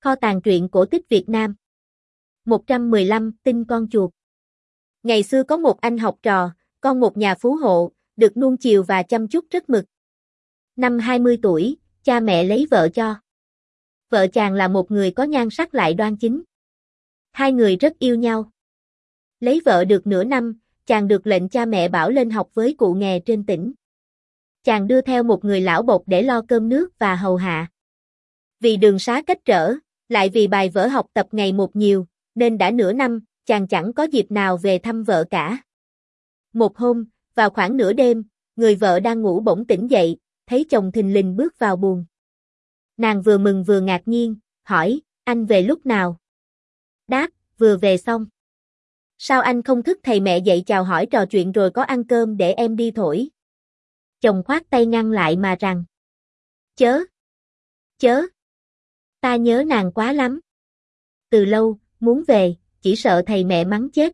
Kho tàng truyện cổ tích Việt Nam. 115, Tin con chuột. Ngày xưa có một anh học trò, con một nhà phú hộ, được nuông chiều và chăm chút rất mực. Năm 20 tuổi, cha mẹ lấy vợ cho. Vợ chàng là một người có nhan sắc lại đoan chính. Hai người rất yêu nhau. Lấy vợ được nửa năm, chàng được lệnh cha mẹ bảo lên học với cụ nghè trên tỉnh. Chàng đưa theo một người lão bộc để lo cơm nước và hầu hạ. Vì đường xá cách trở, lại vì bài vở học tập ngày một nhiều, nên đã nửa năm, chàng chẳng có dịp nào về thăm vợ cả. Một hôm, vào khoảng nửa đêm, người vợ đang ngủ bỗng tỉnh dậy, thấy chồng thình lình bước vào buồng. Nàng vừa mừng vừa ngạc nhiên, hỏi, anh về lúc nào? Đáp, vừa về xong. Sao anh không thức thầy mẹ dậy chào hỏi trò chuyện rồi có ăn cơm để em đi thổi? Chồng khoát tay ngăn lại mà rằng, chớ, ta nhớ nàng quá lắm. Từ lâu, muốn về, chỉ sợ thầy mẹ mắng chết.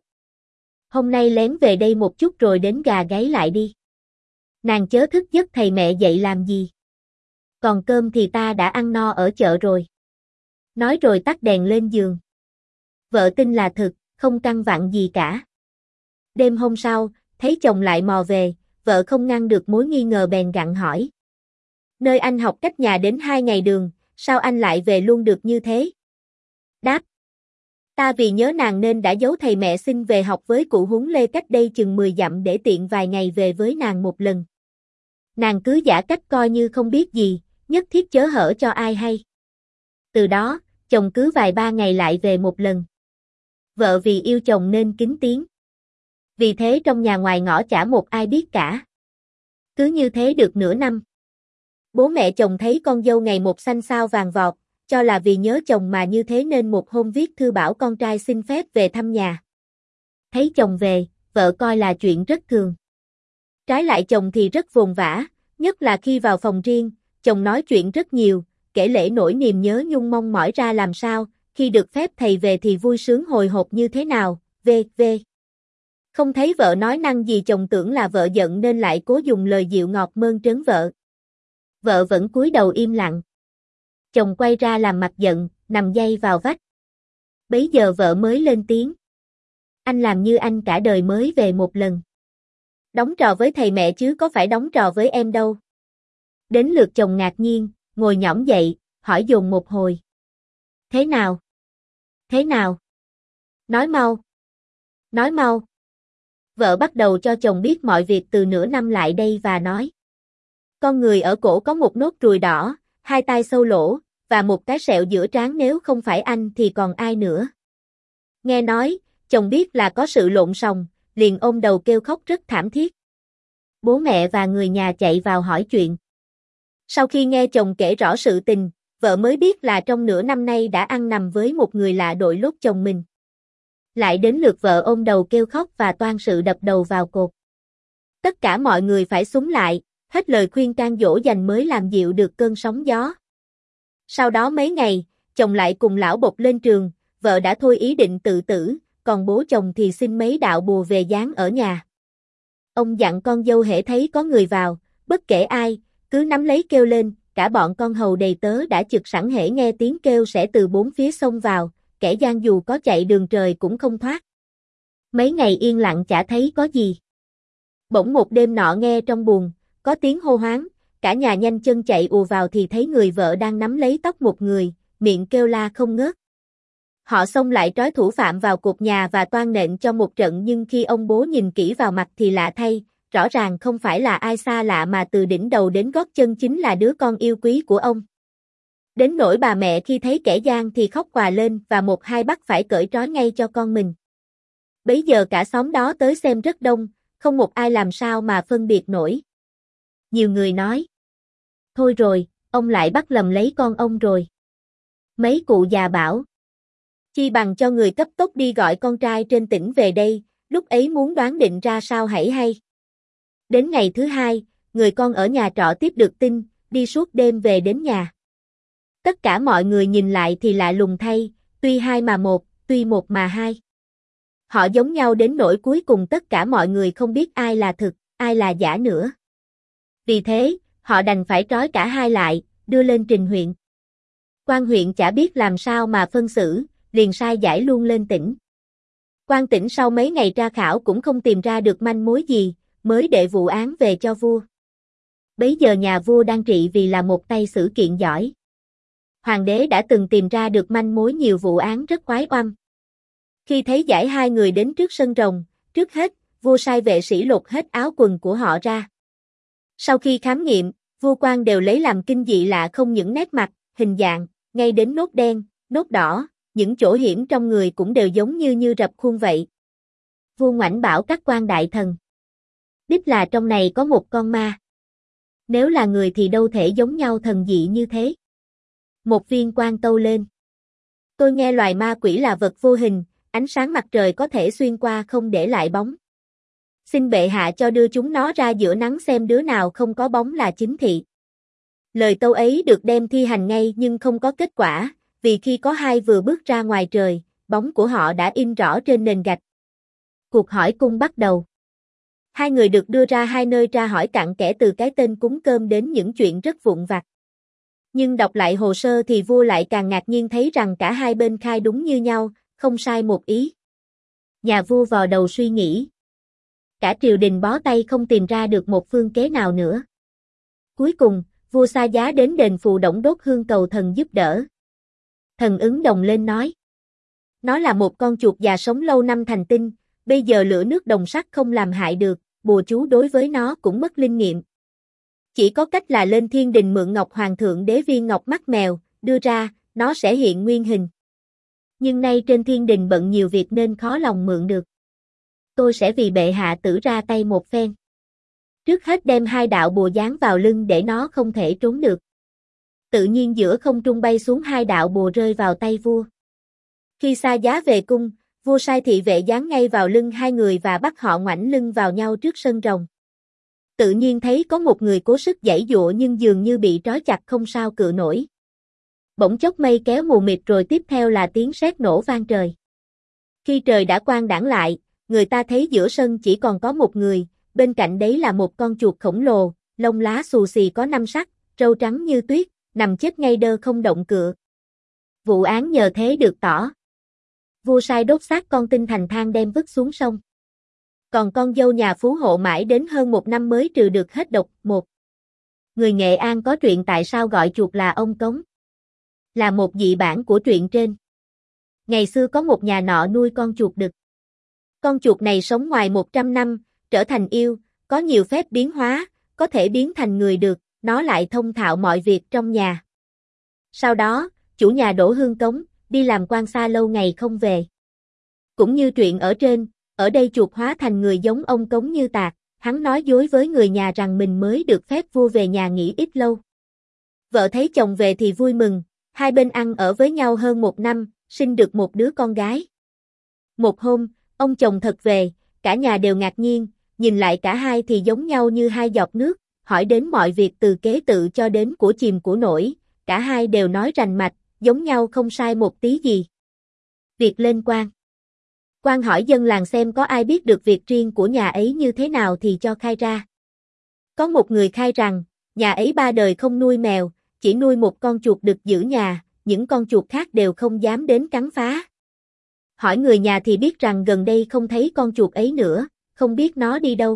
Hôm nay lén về đây một chút rồi đến gà gáy lại đi. Nàng chớ thức giấc thầy mẹ dậy làm gì? Còn cơm thì ta đã ăn no ở chợ rồi. Nói rồi tắt đèn lên giường. Vợ tin là thực, không căn vặn gì cả. Đêm hôm sau, thấy chồng lại mò về, vợ không ngăn được mối nghi ngờ bèn gặng hỏi. Nơi anh học cách nhà đến 2 ngày đường, sao anh lại về luôn được như thế? Đáp. Ta vì nhớ nàng nên đã giấu thầy mẹ xin về học với cụ Huấn Lê cách đây chừng 10 dặm để tiện vài ngày về với nàng một lần. Nàng cứ giả cách coi như không biết gì, nhất thiết chớ hở cho ai hay. Từ đó, chồng cứ vài ba ngày lại về một lần. Vợ vì yêu chồng nên kín tiếng. Vì thế trong nhà ngoài ngõ chả một ai biết cả. Cứ như thế được nửa năm. Bố mẹ chồng thấy con dâu ngày một xanh xao vàng vọt, cho là vì nhớ chồng mà như thế nên một hôm viết thư bảo con trai xin phép về thăm nhà. Thấy chồng về, vợ coi là chuyện rất thường. Trái lại chồng thì rất vồn vã, nhất là khi vào phòng riêng, chồng nói chuyện rất nhiều, kể lể nỗi niềm nhớ nhung mong mỏi ra làm sao, khi được phép thầy về thì vui sướng hồi hộp như thế nào, v.v. Không thấy vợ nói năng gì chồng tưởng là vợ giận nên lại cố dùng lời dịu ngọt mơn trớn vợ. Vợ vẫn cúi đầu im lặng. Chồng quay ra làm mặt giận, nằm day vào vách. Bấy giờ vợ mới lên tiếng. Anh làm như anh cả đời mới về một lần. Đóng trò với thầy mẹ chứ có phải đóng trò với em đâu. Đến lượt chồng ngạc nhiên, ngồi nhõm dậy, hỏi dồn một hồi. Thế nào? Thế nào? Nói mau. Nói mau. Vợ bắt đầu cho chồng biết mọi việc từ nửa năm lại đây và nói. Con người ở cổ có một nốt ruồi đỏ, 2 tai sâu lỗ, và một cái sẹo giữa trán, nếu không phải anh thì còn ai nữa. Nghe nói, chồng biết là có sự lộn xộn, liền ôm đầu kêu khóc rất thảm thiết. Bố mẹ và người nhà chạy vào hỏi chuyện. Sau khi nghe chồng kể rõ sự tình, vợ mới biết là trong nửa năm nay đã ăn nằm với một người lạ đội lốt chồng mình. Lại đến lượt vợ ôm đầu kêu khóc và toan sự đập đầu vào cột. Tất cả mọi người phải xúm lại, hết lời khuyên can dỗ dành mới làm dịu được cơn sóng gió. Sau đó mấy ngày, chồng lại cùng lão bộc lên trường, vợ đã thôi ý định tự tử, còn bố chồng thì xin mấy đạo bùa về dán ở nhà. Ông dặn con dâu hễ thấy có người vào, bất kể ai, cứ nắm lấy kêu lên, cả bọn con hầu đầy tớ đã trực sẵn hễ nghe tiếng kêu sẽ từ bốn phía xông vào, kẻ gian dù có chạy đường trời cũng không thoát. Mấy ngày yên lặng chả thấy có gì. Bỗng một đêm nọ nghe trong buồng, có tiếng hô hoáng, cả nhà nhanh chân chạy ùa vào thì thấy người vợ đang nắm lấy tóc một người, miệng kêu la không ngớt. Họ xông lại trói thủ phạm vào cột nhà và toan nện cho một trận, nhưng khi ông bố nhìn kỹ vào mặt thì lạ thay, rõ ràng không phải là ai xa lạ mà từ đỉnh đầu đến gót chân chính là đứa con yêu quý của ông. Đến nỗi bà mẹ khi thấy kẻ gian thì khóc òa lên và một hai bắt phải cởi trói ngay cho con mình. Bấy giờ cả xóm đó tới xem rất đông, không một ai làm sao mà phân biệt nổi. Nhiều người nói, thôi rồi, ông lại bắt lầm lấy con ông rồi. Mấy cụ già bảo, chi bằng cho người cấp tốc đi gọi con trai trên tỉnh về đây, lúc ấy muốn đoán định ra sao hãy hay. Đến ngày thứ 2, người con ở nhà trọ tiếp được tin, đi suốt đêm về đến nhà. Tất cả mọi người nhìn lại thì lạ lùng thay, tuy hai mà một, tuy một mà hai. Họ giống nhau đến nỗi cuối cùng tất cả mọi người không biết ai là thực, ai là giả nữa. Vì thế, họ đành phải trói cả hai lại, đưa lên trình huyện. Quan huyện chả biết làm sao mà phân xử, liền sai giải luôn lên tỉnh. Quan tỉnh sau mấy ngày tra khảo cũng không tìm ra được manh mối gì, mới đệ vụ án về cho vua. Bấy giờ nhà vua đang trị vì là một tay xử kiện giỏi. Hoàng đế đã từng tìm ra được manh mối nhiều vụ án rất oái oăm. Khi thấy giải hai người đến trước sân rồng, trước hết, vua sai vệ sĩ lột hết áo quần của họ ra. Sau khi khám nghiệm, vua quan đều lấy làm kinh dị lạ không những nét mặt, hình dạng, ngay đến nốt đen, nốt đỏ, những chỗ hiểm trong người cũng đều giống như rập khuôn vậy. Vua ngoảnh bảo các quan đại thần. Đích là trong này có một con ma. Nếu là người thì đâu thể giống nhau thần dị như thế. Một viên quan tâu lên. Tôi nghe loài ma quỷ là vật vô hình, ánh sáng mặt trời có thể xuyên qua không để lại bóng. Xin bệ hạ cho đưa chúng nó ra giữa nắng xem đứa nào không có bóng là chính thị. Lời tâu ấy được đem thi hành ngay nhưng không có kết quả, vì khi có hai vừa bước ra ngoài trời, bóng của họ đã in rõ trên nền gạch. Cuộc hỏi cung bắt đầu. Hai người được đưa ra hai nơi tra hỏi cặn kẽ từ cái tên cúng cơm đến những chuyện rất vụn vặt. Nhưng đọc lại hồ sơ thì vua lại càng ngạc nhiên thấy rằng cả hai bên khai đúng như nhau, không sai một ý. Nhà vua vò đầu suy nghĩ. Cả triều đình bó tay không tìm ra được một phương kế nào nữa. Cuối cùng, vua xa giá đến đền Phù Đổng đốt hương cầu thần giúp đỡ. Thần ứng đồng lên nói. Nó là một con chuột già sống lâu năm thành tinh, bây giờ lửa nước đồng sắt không làm hại được, bùa chú đối với nó cũng mất linh nghiệm. Chỉ có cách là lên thiên đình mượn ngọc hoàng thượng đế viên ngọc mắt mèo, đưa ra, nó sẽ hiện nguyên hình. Nhưng nay trên thiên đình bận nhiều việc nên khó lòng mượn được. Tôi sẽ vì bệ hạ tử ra tay một phen. Trước hết đem hai đạo bùa dán vào lưng để nó không thể trốn được. Tự nhiên giữa không trung bay xuống hai đạo bùa rơi vào tay vua. Khi xa giá về cung, vua sai thị vệ dán ngay vào lưng hai người và bắt họ ngoảnh lưng vào nhau trước sân rồng. Tự nhiên thấy có một người cố sức giãy giụa nhưng dường như bị trói chặt không sao cự nổi. Bỗng chốc mây kéo mù mịt rồi tiếp theo là tiếng sét nổ vang trời. Khi trời đã quang đãng lại, người ta thấy giữa sân chỉ còn có một người, bên cạnh đấy là một con chuột khổng lồ, lông lá xù xì có 5 sắc, râu trắng như tuyết, nằm chết ngay đơ không động cựa. Vụ án nhờ thế được tỏ. Vua sai đốt xác con tin thành than đem vứt xuống sông. Còn con dâu nhà phú hộ mãi đến hơn 1 năm mới trừ được hết độc. Một người Nghệ An có truyện tại sao gọi chuột là ông cống. Là một dị bản của truyện trên. Ngày xưa có một nhà nọ nuôi con chuột đực. Con chuột này sống ngoài 100 năm, trở thành yêu, có nhiều phép biến hóa, có thể biến thành người được, nó lại thông thạo mọi việc trong nhà. Sau đó, chủ nhà đổ hương cống, đi làm quan xa lâu ngày không về. Cũng như truyện ở trên, ở đây chuột hóa thành người giống ông cống như tạc, hắn nói dối với người nhà rằng mình mới được phép vua về nhà nghỉ ít lâu. Vợ thấy chồng về thì vui mừng, hai bên ăn ở với nhau hơn 1 năm, sinh được một đứa con gái. Một hôm, ông chồng thật về, cả nhà đều ngạc nhiên, nhìn lại cả hai thì giống nhau như hai giọt nước, hỏi đến mọi việc từ kế tự cho đến của chìm của nổi, cả hai đều nói rành mạch, giống nhau không sai một tí gì. Việc lên quan. Quan hỏi dân làng xem có ai biết được việc riêng của nhà ấy như thế nào thì cho khai ra. Có một người khai rằng, nhà ấy 3 đời không nuôi mèo, chỉ nuôi một con chuột đực giữ nhà, những con chuột khác đều không dám đến cắn phá. Hỏi người nhà thì biết rằng gần đây không thấy con chuột ấy nữa, không biết nó đi đâu.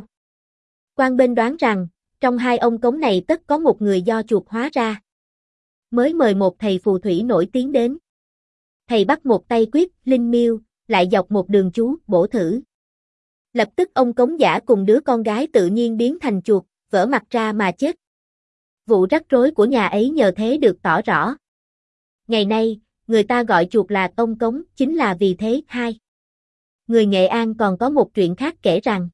Quan bên đoán rằng, trong hai ông cống này tất có một người do chuột hóa ra. Mới mời một thầy phù thủy nổi tiếng đến. Thầy bắt một tay quyết, linh miêu, lại dọc một đường chú, bổ thử. Lập tức ông cống giả cùng đứa con gái tự nhiên biến thành chuột, vỡ mặt ra mà chết. Vụ rắc rối của nhà ấy nhờ thế được tỏ rõ. Ngày nay, người ta gọi chuột là ông cống, chính là vì thế. Hai. Người Nghệ An còn có một chuyện khác kể rằng,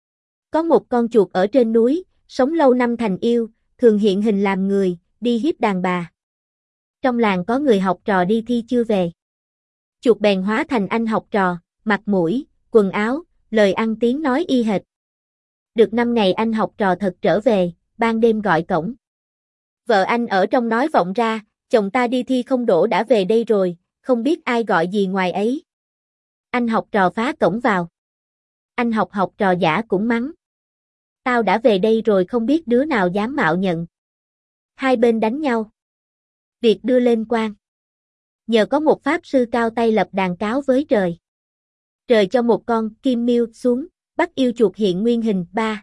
có một con chuột ở trên núi, sống lâu năm thành yêu, thường hiện hình làm người, đi hiếp đàn bà. Trong làng có người học trò đi thi chưa về. Chuột bèn hóa thành anh học trò, mặt mũi, quần áo, lời ăn tiếng nói y hệt. Được 5 ngày anh học trò thật trở về, ban đêm gọi cổng. Vợ anh ở trong nói vọng ra, chồng ta đi thi không đỗ đã về đây rồi, không biết ai gọi gì ngoài ấy. Anh học trò phá cổng vào. Anh học trò giả cũng mắng. Tao đã về đây rồi không biết đứa nào dám mạo nhận. Hai bên đánh nhau. Việc đưa lên quan. Nhờ có một pháp sư cao tay lập đàn cáo với trời. Trời cho một con kim miêu xuống, bắt yêu chuột hiện nguyên hình 3.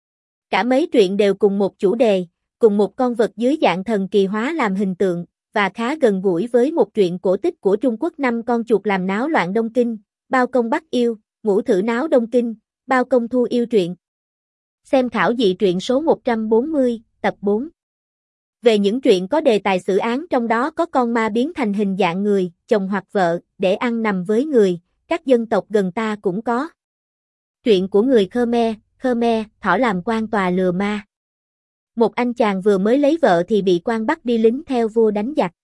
Cả mấy truyện đều cùng một chủ đề, cùng một con vật dưới dạng thần kỳ hóa làm hình tượng, và khá gần gũi với một truyện cổ tích của Trung Quốc 5 con chuột làm náo loạn Đông Kinh, bao công bắt yêu, ngũ thử náo Đông Kinh, bao công thu yêu truyện. Xem khảo dị truyện số 140, tập 4. Về những truyện có đề tài xử án trong đó có con ma biến thành hình dạng người, chồng hoặc vợ, để ăn nằm với người, các dân tộc gần ta cũng có. Truyện của người Khmer, thỏ làm quan tòa lừa ma. Một anh chàng vừa mới lấy vợ thì bị quan bắt đi lính theo vua đánh giặc.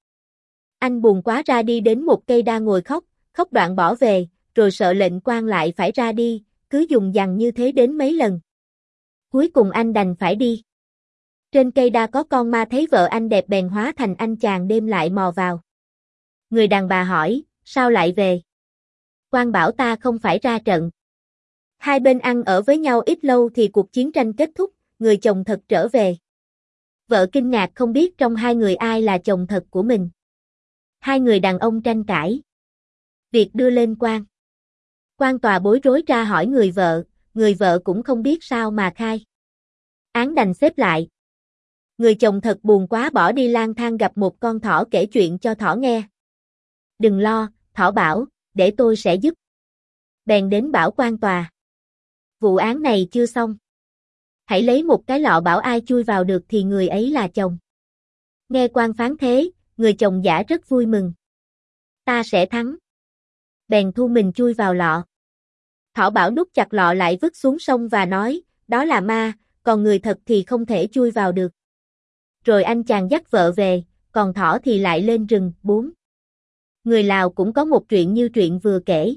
Anh buồn quá ra đi đến một cây đa ngồi khóc đoạn bỏ về, rồi sợ lệnh quan lại phải ra đi, cứ dùng dằng như thế đến mấy lần. Cuối cùng anh đành phải đi. Trên cây đa có con ma thấy vợ anh đẹp bèn hóa thành anh chàng đêm lại mò vào. Người đàn bà hỏi, sao lại về? Quan bảo ta không phải ra trận. Hai bên ăn ở với nhau ít lâu thì cuộc chiến tranh kết thúc, người chồng thật trở về. Vợ kinh ngạc không biết trong hai người ai là chồng thật của mình. Hai người đàn ông tranh cãi. Việc đưa lên quan. Quan tòa bối rối ra hỏi người vợ cũng không biết sao mà khai. Án đành xếp lại. Người chồng thật buồn quá bỏ đi lang thang gặp một con thỏ kể chuyện cho thỏ nghe. Đừng lo, thỏ bảo, để tôi sẽ giúp. Bèn đến bảo quan tòa. Vụ án này chưa xong. Hãy lấy một cái lọ bảo ai chui vào được thì người ấy là chồng. Nghe quan phán thế, người chồng giả rất vui mừng. Ta sẽ thắng. Bèn thu mình chui vào lọ. Thỏ bảo nút chặt lọ lại vứt xuống sông và nói, đó là ma, còn người thật thì không thể chui vào được. Rồi anh chàng dắt vợ về, còn thỏ thì lại lên rừng. 4. Người Lào cũng có một chuyện như chuyện vừa kể.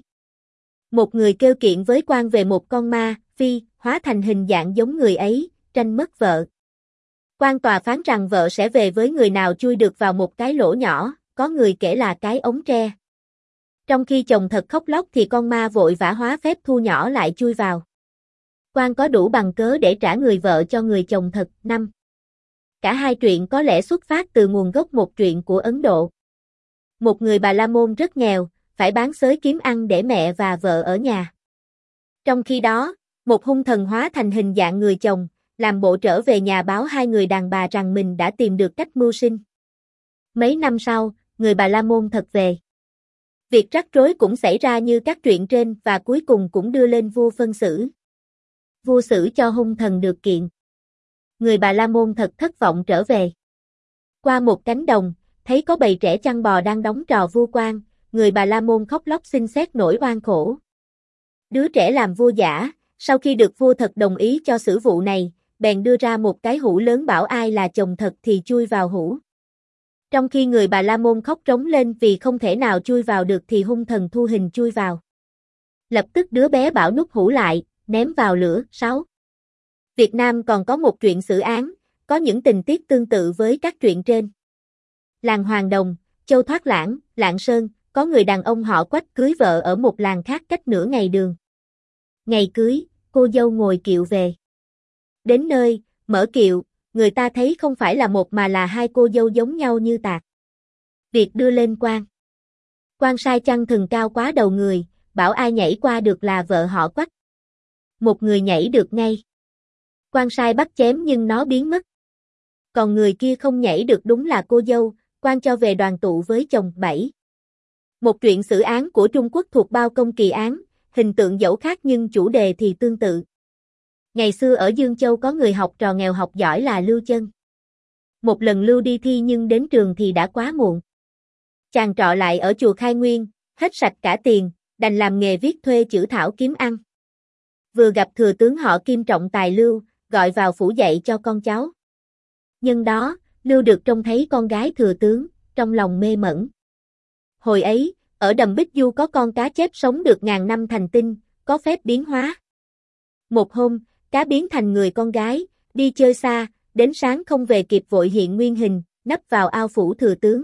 Một người kêu kiện với quan về một con ma, phi, hóa thành hình dạng giống người ấy, tranh mất vợ. Quan tòa phán rằng vợ sẽ về với người nào chui được vào một cái lỗ nhỏ, có người kể là cái ống tre. Trong khi chồng thật khóc lóc thì con ma vội vã hóa phép thu nhỏ lại chui vào. Quan có đủ bằng cớ để trả người vợ cho người chồng thật. 5. Cả hai truyện có lẽ xuất phát từ nguồn gốc một truyện của Ấn Độ. Một người Bà La Môn rất nghèo, phải bán xới kiếm ăn để mẹ và vợ ở nhà. Trong khi đó, một hung thần hóa thành hình dạng người chồng, làm bộ trở về nhà báo hai người đàn bà rằng mình đã tìm được cách mưu sinh. Mấy năm sau, người Bà La Môn thật về. Việc rắc rối cũng xảy ra như các truyện trên và cuối cùng cũng đưa lên vua phân xử. Vua xử cho hung thần được kiện. Người Bà La Môn thật thất vọng trở về. Qua một cánh đồng, thấy có bầy trẻ chăn bò đang đóng trò vua quan, người Bà La Môn khóc lóc xin xét nỗi oan khổ. Đứa trẻ làm vua giả, sau khi được vua thật đồng ý cho xử vụ này, bèn đưa ra một cái hũ lớn bảo ai là chồng thật thì chui vào hũ. Trong khi người Bà La Môn khóc trống lên vì không thể nào chui vào được thì hung thần thu hình chui vào. Lập tức đứa bé bảo nút hũ lại, ném vào lửa. 6. Việt Nam còn có một truyện xử án, có những tình tiết tương tự với các truyện trên. Làng Hoàng Đồng, Châu Thoát Lãng, Lạng Sơn, có người đàn ông họ Quách cưới vợ ở một làng khác cách nửa ngày đường. Ngày cưới, cô dâu ngồi kiệu về. Đến nơi, mở kiệu, người ta thấy không phải là một mà là hai cô dâu giống nhau như tạc. Việc đưa lên quan. Quan sai chăn thừng cao quá đầu người, bảo ai nhảy qua được là vợ họ Quách. Một người nhảy được ngay. Quan sai bắt chém nhưng nó biến mất. Còn người kia không nhảy được đúng là cô dâu, quan cho về đoàn tụ với chồng. 7. Một truyện xử án của Trung Quốc thuộc bao công kỳ án, hình tượng dẫu khác nhưng chủ đề thì tương tự. Ngày xưa ở Dương Châu có người học trò nghèo học giỏi là Lưu Chân. Một lần Lưu đi thi nhưng đến trường thì đã quá muộn. Chàng trọ lại ở chùa Khai Nguyên, hết sạch cả tiền, đành làm nghề viết thuê chữ thảo kiếm ăn. Vừa gặp thừa tướng họ Kim trọng tài Lưu, gọi vào phủ dạy cho con cháu. Nhân đó, Lưu được trông thấy con gái thừa tướng, trong lòng mê mẩn. Hồi ấy, ở đầm Bích Du có con cá chép sống được ngàn năm thành tinh, có phép biến hóa. Một hôm, cá biến thành người con gái, đi chơi xa, đến sáng không về kịp vội hiện nguyên hình, nấp vào ao phủ thừa tướng.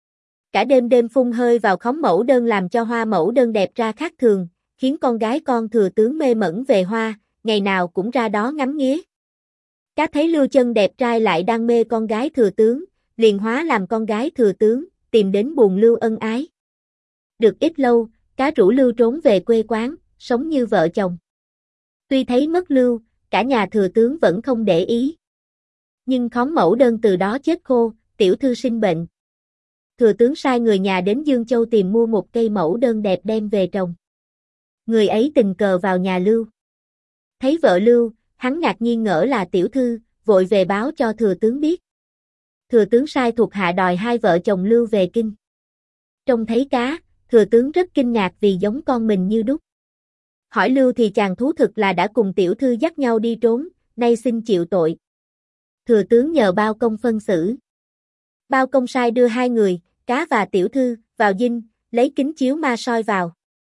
Cả đêm đêm phun hơi vào khóm mẫu đơn làm cho hoa mẫu đơn đẹp ra khác thường, khiến con gái con thừa tướng mê mẩn về hoa, ngày nào cũng ra đó ngắm nghía. Cá thấy Lưu Chân đẹp trai lại đang mê con gái thừa tướng, liền hóa làm con gái thừa tướng, tìm đến buồn Lưu ân ái. Được ít lâu, cá rủ Lưu trốn về quê quán, sống như vợ chồng. Tuy thấy mất Lưu, cả nhà thừa tướng vẫn không để ý. Nhưng khóm mẫu đơn từ đó chết khô, tiểu thư sinh bệnh. Thừa tướng sai người nhà đến Dương Châu tìm mua một cây mẫu đơn đẹp đem về trồng. Người ấy tình cờ vào nhà Lưu. Thấy vợ Lưu, hắn ngạc nhiên ngỡ là tiểu thư, vội về báo cho thừa tướng biết. Thừa tướng sai thuộc hạ đòi hai vợ chồng Lưu về kinh. Trông thấy cá, thừa tướng rất kinh ngạc vì giống con mình như đúc. Hỏi Lưu thì chàng thú thực là đã cùng tiểu thư dắt nhau đi trốn, nay xin chịu tội. Thừa tướng nhờ Bao Công phân xử. Bao Công sai đưa hai người, cá và tiểu thư, vào dinh, lấy kính chiếu ma soi vào.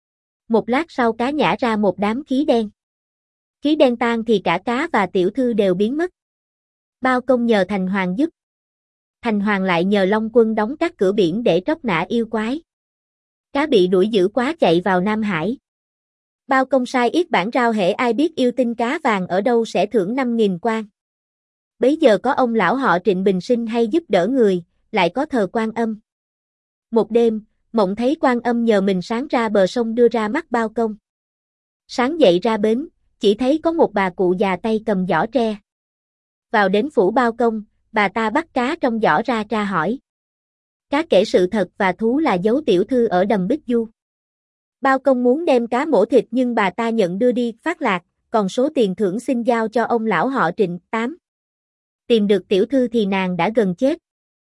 Một lát sau cá nhả ra một đám khí đen. Khí đen tan thì cả cá và tiểu thư đều biến mất. Bao Công nhờ Thành Hoàng giúp. Thành Hoàng lại nhờ Long Quân đóng các cửa biển để tróc nã yêu quái. Cá bị đuổi dữ quá chạy vào Nam Hải. Bao Công sai yết bản rao hễ ai biết yêu tinh cá vàng ở đâu sẽ thưởng 5.000 quan. Bấy giờ có ông lão họ Trịnh Bình Sinh hay giúp đỡ người, lại có thờ Quan Âm. Một đêm, mộng thấy Quan Âm nhờ mình sáng ra bờ sông đưa ra mắt Bao Công. Sáng dậy ra bến, chỉ thấy có một bà cụ già tay cầm giỏ tre. Vào đến phủ Bao Công, bà ta bắt cá trong giỏ ra tra hỏi. Cá kể sự thật và thú là giấu tiểu thư ở đầm Bích Du. Bao Công muốn đem cá mổ thịt nhưng bà ta nhận đưa đi phát lạc, còn số tiền thưởng xin giao cho ông lão họ Trịnh. 8. Tìm được tiểu thư thì nàng đã gần chết.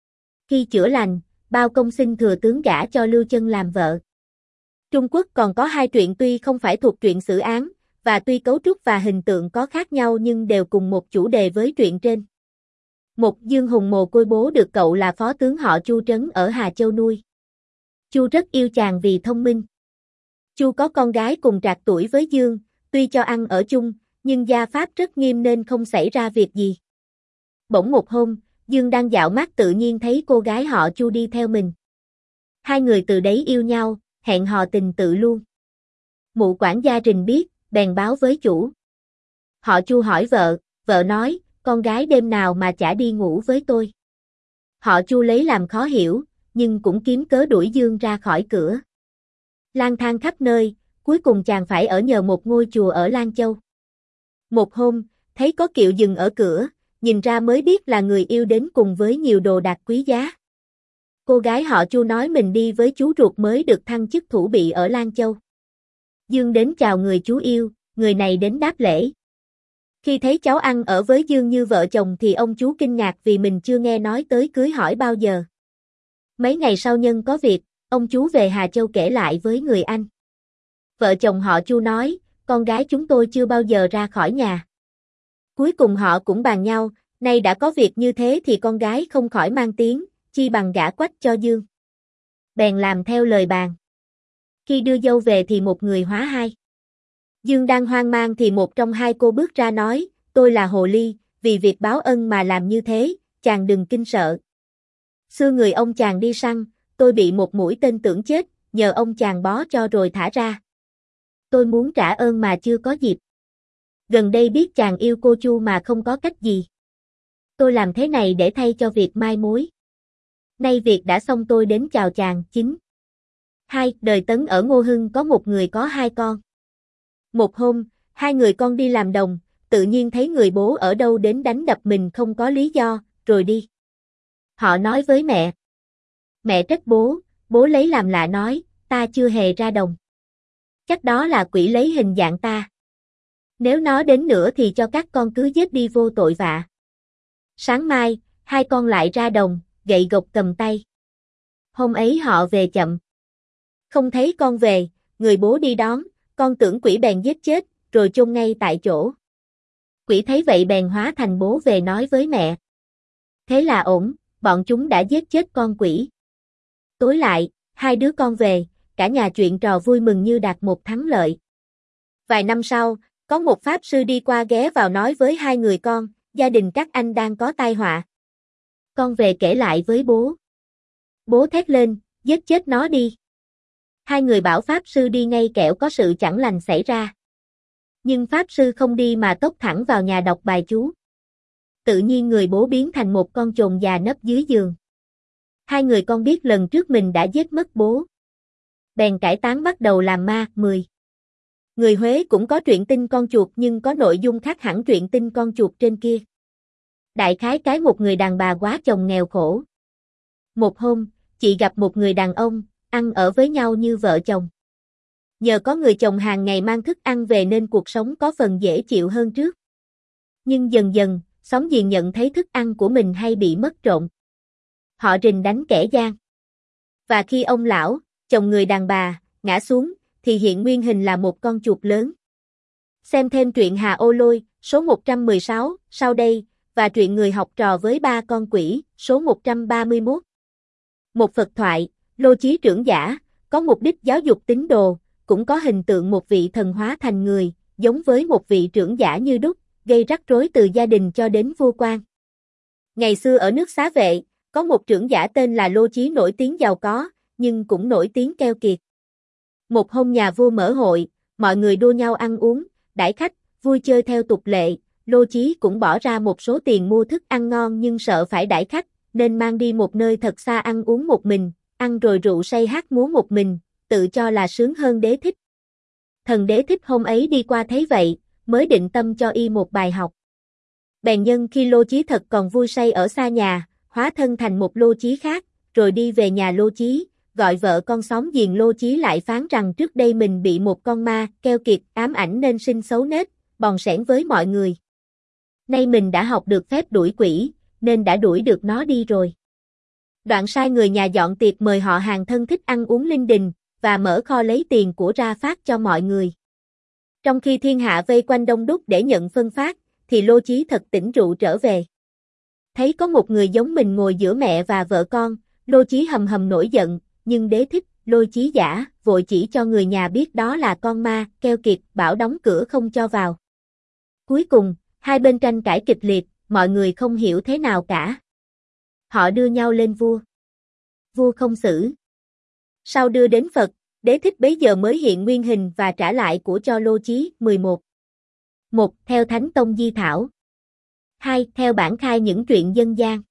Khi chữa lành, Bao Công xin thừa tướng gả cho Lưu Chân làm vợ. Trung Quốc còn có hai truyện tuy không phải thuộc truyện xử án, và tuy cấu trúc và hình tượng có khác nhau nhưng đều cùng một chủ đề với truyện trên. Một Dương Hùng mồ côi bố được cậu là phó tướng họ Chu Trấn ở Hà Châu nuôi. Chu rất yêu chàng vì thông minh. Chu có con gái cùng trạc tuổi với Dương, tuy cho ăn ở chung, nhưng gia pháp rất nghiêm nên không xảy ra việc gì. Bỗng một hôm, Dương đang dạo mát tự nhiên thấy cô gái họ Chu đi theo mình. Hai người từ đấy yêu nhau, hẹn hò tình tự luôn. Mụ quản gia Trình biết, bèn báo với chủ. Họ Chu hỏi vợ nói, con gái đêm nào mà chả đi ngủ với tôi. Họ Chu lấy làm khó hiểu, nhưng cũng kiếm cớ đuổi Dương ra khỏi cửa. Lang thang khắp nơi, cuối cùng chàng phải ở nhờ một ngôi chùa ở Lan Châu. Một hôm, thấy có kiệu dừng ở cửa, nhìn ra mới biết là người yêu đến cùng với nhiều đồ đạc quý giá. Cô gái họ Chu nói mình đi với chú ruột mới được thăng chức thủ bị ở Lan Châu. Dương đến chào người chú yêu, người này đến đáp lễ. Khi thấy cháu ăn ở với Dương như vợ chồng thì ông chú kinh ngạc vì mình chưa nghe nói tới cưới hỏi bao giờ. Mấy ngày sau nhân có việc, ông chú về Hà Châu kể lại với người anh. Vợ chồng họ Chu nói, con gái chúng tôi chưa bao giờ ra khỏi nhà. Cuối cùng họ cũng bàn nhau, nay đã có việc như thế thì con gái không khỏi mang tiếng, chi bằng gả quách cho Dương. Bèn làm theo lời bàn. Khi đưa dâu về thì một người hóa hai. Dương đang hoang mang thì một trong hai cô bước ra nói, tôi là Hồ Ly, vì việc báo ân mà làm như thế, chàng đừng kinh sợ. Xưa người ông chàng đi săn, tôi bị một mũi tên tưởng chết, nhờ ông chàng bó cho rồi thả ra. Tôi muốn trả ơn mà chưa có dịp. Gần đây biết chàng yêu cô Chu mà không có cách gì. Tôi làm thế này để thay cho việc mai mối. Nay việc đã xong tôi đến chào chàng. 9. Đời Tấn ở Ngô Hưng có một người có hai con. Một hôm, hai người con đi làm đồng, tự nhiên thấy người bố ở đâu đến đánh đập mình không có lý do, rồi đi. Họ nói với mẹ. Mẹ trách bố lấy làm lạ nói, ta chưa hề ra đồng. Chắc đó là quỷ lấy hình dạng ta. Nếu nó đến nữa thì cho các con cứ giết đi vô tội vạ. Sáng mai, hai con lại ra đồng, gậy gộc cầm tay. Hôm ấy họ về chậm. Không thấy con về, người bố đi đón, con tưởng quỷ bèn giết chết, rồi chôn ngay tại chỗ. Quỷ thấy vậy bèn hóa thành bố về nói với mẹ. Thế là ổn, bọn chúng đã giết chết con quỷ. Tối lại, hai đứa con về, cả nhà chuyện trò vui mừng như đạt một thắng lợi. Vài năm sau, có một pháp sư đi qua ghé vào nói với hai người con, gia đình các anh đang có tai họa. Con về kể lại với bố. Bố thét lên, giết chết nó đi. Hai người bảo pháp sư đi ngay kẻo có sự chẳng lành xảy ra. Nhưng pháp sư không đi mà tốc thẳng vào nhà đọc bài chú. Tự nhiên người bố biến thành một con chồn già nấp dưới giường. Hai người con biết lần trước mình đã giết mất bố. Bèn cải tán bắt đầu làm ma. 10. Người Huế cũng có truyện tinh con chuột nhưng có nội dung khác hẳn truyện tinh con chuột trên kia. Đại khái cái một người đàn bà quá chồng nghèo khổ. Một hôm, chị gặp một người đàn ông, ăn ở với nhau như vợ chồng. Nhờ có người chồng hàng ngày mang thức ăn về nên cuộc sống có phần dễ chịu hơn trước. Nhưng dần dần, xóm giềng nhận thấy thức ăn của mình hay bị mất trộm. Họ rình đánh kẻ gian. Và khi ông lão, chồng người đàn bà, ngã xuống, thì hiện nguyên hình là một con chuột lớn. Xem thêm truyện Hà Ô Lôi, số 116, sau đây, và truyện Người học trò với ba con quỷ, số 131. Một Phật thoại, Lô Chí trưởng giả, có mục đích giáo dục tín đồ, cũng có hình tượng một vị thần hóa thành người, giống với một vị trưởng giả như đúc, gây rắc rối từ gia đình cho đến vua quan. Ngày xưa ở nước Xá Vệ, có một trưởng giả tên là Lô Chí nổi tiếng giàu có, nhưng cũng nổi tiếng keo kiệt. Một hôm nhà vua mở hội, mọi người đua nhau ăn uống, đãi khách, vui chơi theo tục lệ, Lô Chí cũng bỏ ra một số tiền mua thức ăn ngon nhưng sợ phải đãi khách, nên mang đi một nơi thật xa ăn uống một mình, ăn rồi rượu say hát múa một mình, tự cho là sướng hơn Đế Thích. Thần Đế Thích hôm ấy đi qua thấy vậy, mới định tâm cho y một bài học. Bèn nhân khi Lô Chí thật còn vui say ở xa nhà, hóa thân thành một Lô Chí khác, rồi đi về nhà Lô Chí, gọi vợ con xóm giềng Lô Chí lại phán rằng trước đây mình bị một con ma, keo kiệt, ám ảnh nên sinh xấu nết, bòn sẻn với mọi người. Nay mình đã học được phép đuổi quỷ, nên đã đuổi được nó đi rồi. Đoạn sai người nhà dọn tiệc mời họ hàng thân thích ăn uống linh đình, và mở kho lấy tiền của ra phát cho mọi người. Trong khi thiên hạ vây quanh đông đúc để nhận phân phát, thì Lô Chí thật tỉnh rượu trở về. Thấy có một người giống mình ngồi giữa mẹ và vợ con, Lô Chí hầm hầm nổi giận, nhưng Đế Thích, Lô Chí giả, vội chỉ cho người nhà biết đó là con ma, keo kiệt, bảo đóng cửa không cho vào. Cuối cùng, hai bên tranh cãi kịch liệt, mọi người không hiểu thế nào cả. Họ đưa nhau lên vua. Vua không xử. Sau đưa đến Phật, Đế Thích bấy giờ mới hiện nguyên hình và trả lại của cho Lô Chí. 11. 1. Theo Thánh Tông Di Thảo. 2. Theo bản khai những truyện dân gian.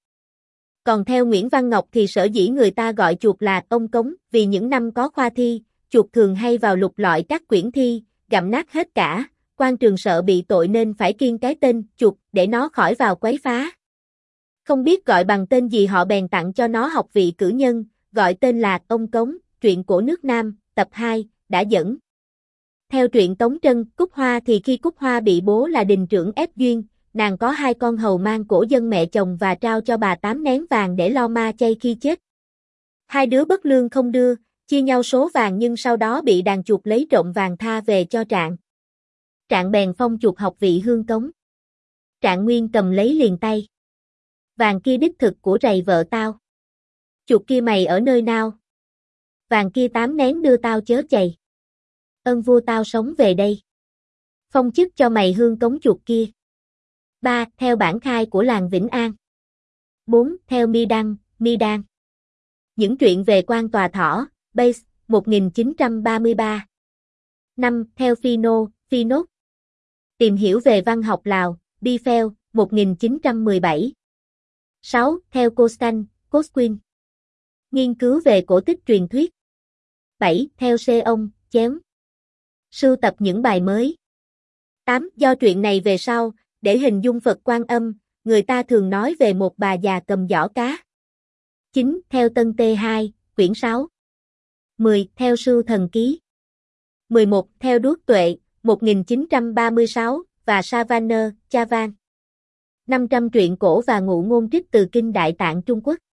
Còn theo Nguyễn Văn Ngọc thì sở dĩ người ta gọi chuột là ông cống, vì những năm có khoa thi, chuột thường hay vào lục lọi các quyển thi, gặm nát hết cả, quan trường sợ bị tội nên phải kiêng cái tên chuột để nó khỏi vào quấy phá. Không biết gọi bằng tên gì họ bèn tặng cho nó học vị cử nhân, gọi tên là ông cống, truyện cổ nước Nam, tập 2, đã dẫn. Theo truyện Tống Trân, Cúc Hoa thì khi Cúc Hoa bị bố là đình trưởng ép duyên, nàng có hai con hầu mang cổ dân mẹ chồng và trao cho bà 8 nén vàng để lo ma chay khi chết. Hai đứa bất lương không đưa, chia nhau số vàng nhưng sau đó bị đàn chuột lấy trộm vàng tha về cho Trạng. Trạng bèn phong chuột học vị hương cống. Trạng Nguyên cầm lấy liền tay. Vàng kia đích thực của rầy vợ tao. Chuột kia mày ở nơi nào? Vàng kia 8 nén đưa tao chớ chày. Ơn vua tao sống về đây. Phong chức cho mày hương cống chuột kia. 3. Theo bản khai của làng Vĩnh An. 4. Theo Mi Đan. Những truyện về quan tòa thỏ, Base, 1933. 5. Theo Phinot. Tìm hiểu về văn học Lào, Bifel, 1917. 6. Theo Cosquin. Nghiên cứu về cổ tích truyền thuyết. 7. Theo Seong, Chéo. Sưu tập những bài mới. 8. Do truyện này về sau, để hình dung Phật Quan Âm, người ta thường nói về một bà già cầm giỏ cá. 9. Theo Tân T2, quyển 6. 10. Theo Sưu Thần Ký. 11. Theo Đuốc Tuệ, 1936, và Savanner, Chavan. 500 truyện cổ và ngụ ngôn trích từ Kinh Đại Tạng Trung Quốc.